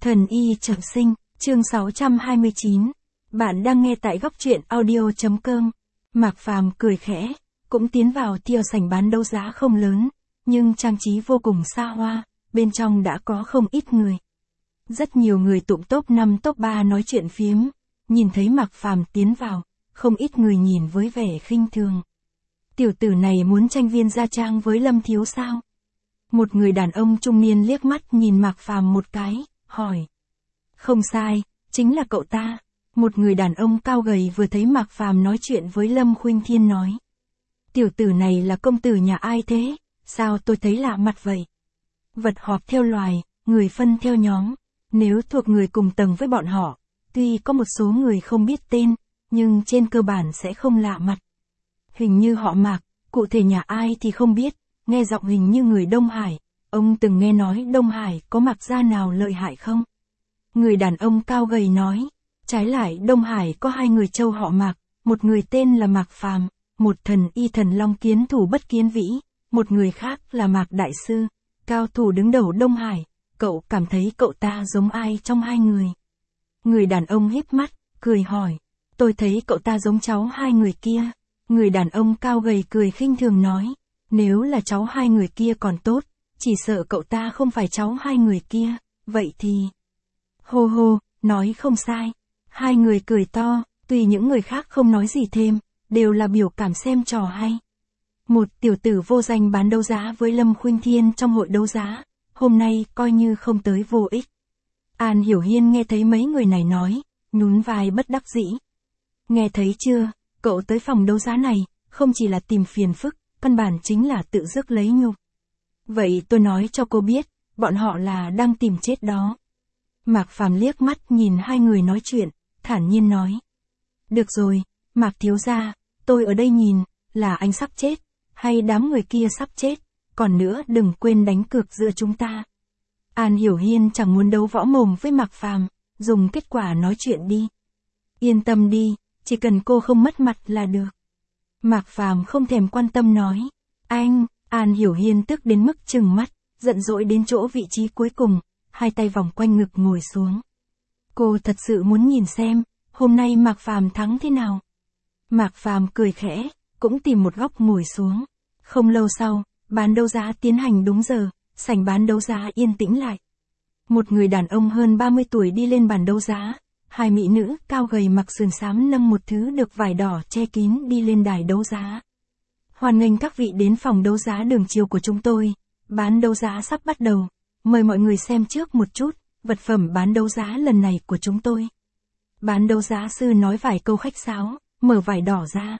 Thần y trọng sinh, chương 629. Bạn đang nghe tại góc truyện audio.com. Mạc Phàm cười khẽ, cũng tiến vào thiêu sảnh bán đấu giá không lớn, nhưng trang trí vô cùng xa hoa, bên trong đã có không ít người. Rất nhiều người tụm top 5 top 3 nói chuyện phiếm, nhìn thấy Mạc Phàm tiến vào, không ít người nhìn với vẻ khinh thường. Tiểu tử này muốn tranh viên gia trang với Lâm Thiếu sao? Một người đàn ông trung niên liếc mắt nhìn Mạc Phàm một cái, hỏi. Không sai, chính là cậu ta. Một người đàn ông cao gầy vừa thấy Mạc Phàm nói chuyện với Lâm Khuynh Thiên nói. Tiểu tử này là công tử nhà ai thế? Sao tôi thấy lạ mặt vậy? Vật họp theo loài, người phân theo nhóm. Nếu thuộc người cùng tầng với bọn họ, tuy có một số người không biết tên, nhưng trên cơ bản sẽ không lạ mặt. Hình như họ Mạc, cụ thể nhà ai thì không biết, nghe giọng hình như người Đông Hải. Ông từng nghe nói Đông Hải có Mạc gia nào lợi hại không? Người đàn ông cao gầy nói, trái lại Đông Hải có hai người châu họ Mạc, một người tên là Mạc Phàm, một thần y thần long kiến thủ bất kiến vĩ, một người khác là Mạc Đại Sư, cao thủ đứng đầu Đông Hải, cậu cảm thấy cậu ta giống ai trong hai người? Người đàn ông híp mắt, cười hỏi, tôi thấy cậu ta giống cháu hai người kia. Người đàn ông cao gầy cười khinh thường nói, nếu là cháu hai người kia còn tốt, chỉ sợ cậu ta không phải cháu hai người kia, vậy thì... Hô hô, nói không sai. Hai người cười to, tùy những người khác không nói gì thêm, đều là biểu cảm xem trò hay. Một tiểu tử vô danh bán đấu giá với Lâm Khuynh Thiên trong hội đấu giá, hôm nay coi như không tới vô ích. An Hiểu Hiên nghe thấy mấy người này nói, nhún vai bất đắc dĩ. Nghe thấy chưa, cậu tới phòng đấu giá này, không chỉ là tìm phiền phức, căn bản chính là tự rước lấy nhục. Vậy tôi nói cho cô biết, bọn họ là đang tìm chết đó. Mạc Phàm liếc mắt nhìn hai người nói chuyện, thản nhiên nói. Được rồi, Mạc thiếu gia, tôi ở đây nhìn, là anh sắp chết, hay đám người kia sắp chết, còn nữa đừng quên đánh cược giữa chúng ta. An Hiểu Hiên chẳng muốn đấu võ mồm với Mạc Phàm, dùng kết quả nói chuyện đi. Yên tâm đi, chỉ cần cô không mất mặt là được. Mạc Phàm không thèm quan tâm nói. Anh, An Hiểu Hiên tức đến mức trừng mắt, giận dỗi đến chỗ vị trí cuối cùng, hai tay vòng quanh ngực ngồi xuống. Cô thật sự muốn nhìn xem, hôm nay Mạc Phàm thắng thế nào. Mạc Phàm cười khẽ, cũng tìm một góc ngồi xuống. Không lâu sau, bán đấu giá tiến hành đúng giờ, sảnh bán đấu giá yên tĩnh lại. Một người đàn ông hơn 30 tuổi đi lên bàn đấu giá, hai mỹ nữ cao gầy mặc sườn xám nâng một thứ được vải đỏ che kín đi lên đài đấu giá. Hoan nghênh các vị đến phòng đấu giá Đường Chiều của chúng tôi, bán đấu giá sắp bắt đầu. Mời mọi người xem trước một chút, vật phẩm bán đấu giá lần này của chúng tôi. Bán đấu giá sư nói vài câu khách sáo, mở vải đỏ ra.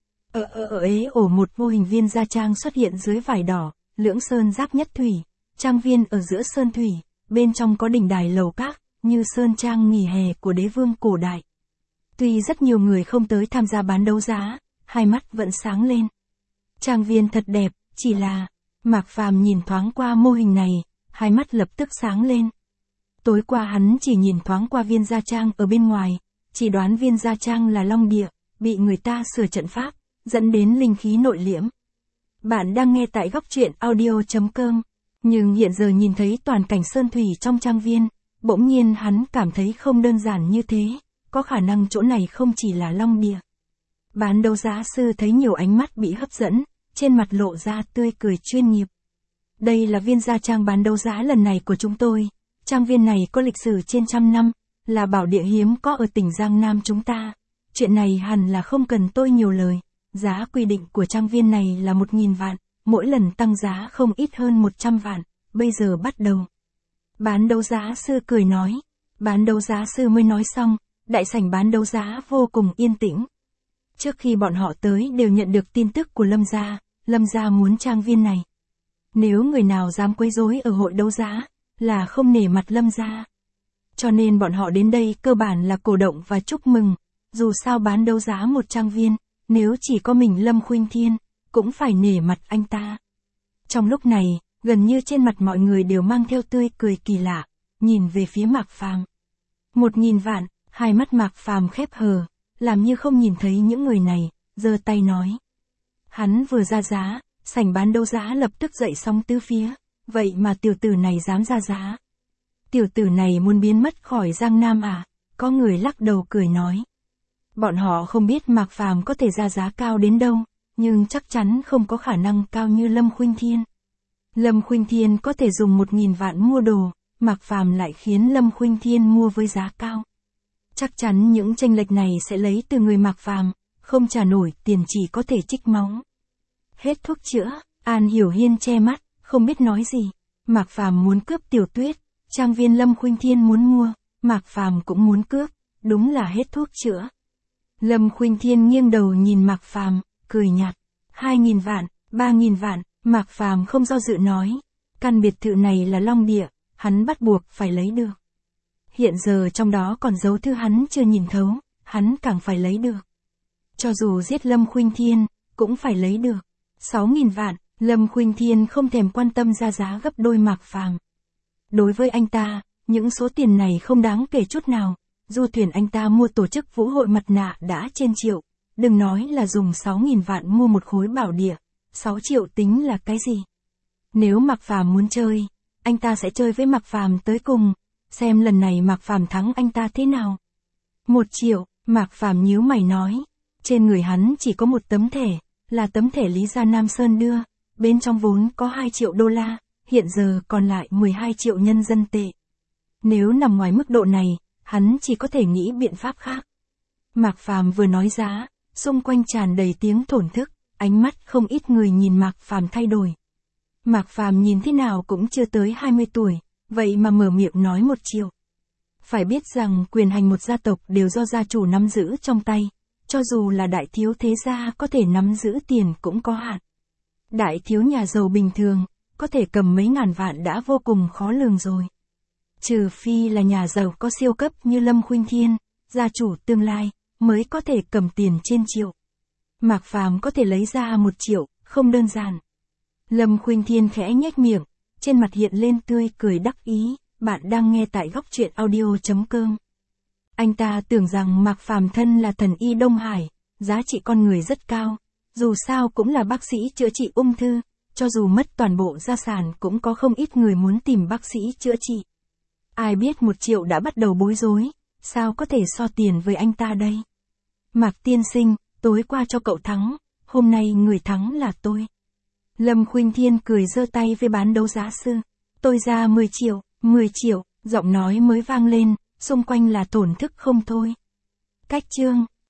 Một mô hình viên gia trang xuất hiện dưới vải đỏ, lưỡng sơn giáp nhất thủy, trang viên ở giữa sơn thủy, bên trong có đình đài lầu các, như sơn trang nghỉ hè của đế vương cổ đại. Tuy rất nhiều người không tới tham gia bán đấu giá, hai mắt vẫn sáng lên. Trang viên thật đẹp, chỉ là, Mạc Phàm nhìn thoáng qua mô hình này, hai mắt lập tức sáng lên. Tối qua hắn chỉ nhìn thoáng qua viên gia trang ở bên ngoài, chỉ đoán viên gia trang là long địa, bị người ta sửa trận pháp, dẫn đến linh khí nội liễm. Bạn đang nghe tại góc truyện audio.com, nhưng hiện giờ nhìn thấy toàn cảnh sơn thủy trong trang viên, bỗng nhiên hắn cảm thấy không đơn giản như thế, có khả năng chỗ này không chỉ là long địa. Bán đấu giá sư thấy nhiều ánh mắt bị hấp dẫn, trên mặt lộ ra tươi cười chuyên nghiệp. Đây là viên gia trang bán đấu giá lần này của chúng tôi. Trang viên này có lịch sử trên 100 năm, là bảo địa hiếm có ở tỉnh Giang Nam chúng ta. Chuyện này hẳn là không cần tôi nhiều lời. Giá quy định của trang viên này là 1.000 vạn, mỗi lần tăng giá không ít hơn 100 vạn, bây giờ bắt đầu. Bán đấu giá sư cười nói. Bán đấu giá sư mới nói xong, đại sảnh bán đấu giá vô cùng yên tĩnh. Trước khi bọn họ tới đều nhận được tin tức của Lâm gia muốn trang viên này. Nếu người nào dám quấy rối ở hội đấu giá, là không nể mặt Lâm gia. Cho nên bọn họ đến đây cơ bản là cổ động và chúc mừng, dù sao bán đấu giá một trang viên, nếu chỉ có mình Lâm Khuynh Thiên, cũng phải nể mặt anh ta. Trong lúc này, gần như trên mặt mọi người đều mang theo tươi cười kỳ lạ, nhìn về phía Mạc Phàm. 1.000 vạn, hai mắt Mạc Phàm khép hờ, làm như không nhìn thấy những người này, giơ tay nói. Hắn vừa ra giá, sảnh bán đấu giá lập tức dậy sóng tứ phía, vậy mà tiểu tử này dám ra giá. Tiểu tử này muốn biến mất khỏi Giang Nam à? Có người lắc đầu cười nói. Bọn họ không biết Mạc Phàm có thể ra giá cao đến đâu, nhưng chắc chắn không có khả năng cao như Lâm Khuynh Thiên. Lâm Khuynh Thiên có thể dùng 1.000 vạn mua đồ, Mạc Phàm lại khiến Lâm Khuynh Thiên mua với giá cao. Chắc chắn những chênh lệch này sẽ lấy từ người Mạc Phàm, không trả nổi tiền chỉ có thể trích máu. Hết thuốc chữa, An Hiểu Hiên che mắt, không biết nói gì. Mạc Phàm muốn cướp Tiểu Tuyết, trang viên Lâm Khuynh Thiên muốn mua, Mạc Phàm cũng muốn cướp, đúng là hết thuốc chữa. Lâm Khuynh Thiên nghiêng đầu nhìn Mạc Phàm, cười nhạt. 2.000 vạn, 3.000 vạn, Mạc Phàm không do dự nói. Căn biệt thự này là long địa, hắn bắt buộc phải lấy được. Hiện giờ trong đó còn dấu thư hắn chưa nhìn thấu, hắn càng phải lấy được. Cho dù giết Lâm Khuynh Thiên, cũng phải lấy được. 6.000 vạn, Lâm Khuynh Thiên không thèm quan tâm ra giá gấp đôi Mạc Phàm. Đối với anh ta, những số tiền này không đáng kể chút nào. Du thuyền anh ta mua tổ chức vũ hội mặt nạ đã trên triệu. Đừng nói là dùng 6.000 vạn mua một khối bảo địa. 6 triệu tính là cái gì? Nếu Mạc Phàm muốn chơi, anh ta sẽ chơi với Mạc Phàm tới cùng. Xem lần này Mạc Phàm thắng anh ta thế nào. 1 triệu, Mạc Phàm nhíu mày nói. Trên người hắn chỉ có một tấm thẻ, là tấm thẻ Lý Gia Nam Sơn đưa. Bên trong vốn có 2 triệu đô la, hiện giờ còn lại 12 triệu nhân dân tệ. Nếu nằm ngoài mức độ này, hắn chỉ có thể nghĩ biện pháp khác. Mạc Phàm vừa nói giá, xung quanh tràn đầy tiếng thổn thức, ánh mắt không ít người nhìn Mạc Phàm thay đổi. Mạc Phàm nhìn thế nào cũng chưa tới 20 tuổi, vậy mà mở miệng nói 1 triệu. Phải biết rằng quyền hành một gia tộc đều do gia chủ nắm giữ trong tay, cho dù là đại thiếu thế gia có thể nắm giữ tiền cũng có hạn. Đại thiếu nhà giàu bình thường, có thể cầm mấy ngàn vạn đã vô cùng khó lường rồi. Trừ phi là nhà giàu có siêu cấp như Lâm Khuynh Thiên, gia chủ tương lai, mới có thể cầm tiền trên triệu. Mạc Phàm có thể lấy ra 1 triệu, không đơn giản. Lâm Khuynh Thiên khẽ nhếch miệng, trên mặt hiện lên tươi cười đắc ý. Bạn đang nghe tại góc truyện audio.com. Anh ta tưởng rằng Mạc Phàm thân là thần y Đông Hải, giá trị con người rất cao, dù sao cũng là bác sĩ chữa trị ung thư, cho dù mất toàn bộ gia sản cũng có không ít người muốn tìm bác sĩ chữa trị. Ai biết 1 triệu đã bắt đầu bối rối, sao có thể so tiền với anh ta đây? Mạc tiên sinh, tối qua cho cậu thắng, hôm nay người thắng là tôi. Lâm Khuynh Thiên cười giơ tay với bán đấu giá sư. Tôi ra 10 triệu, 10 triệu, giọng nói mới vang lên, xung quanh là thổn thức không thôi. Cách chương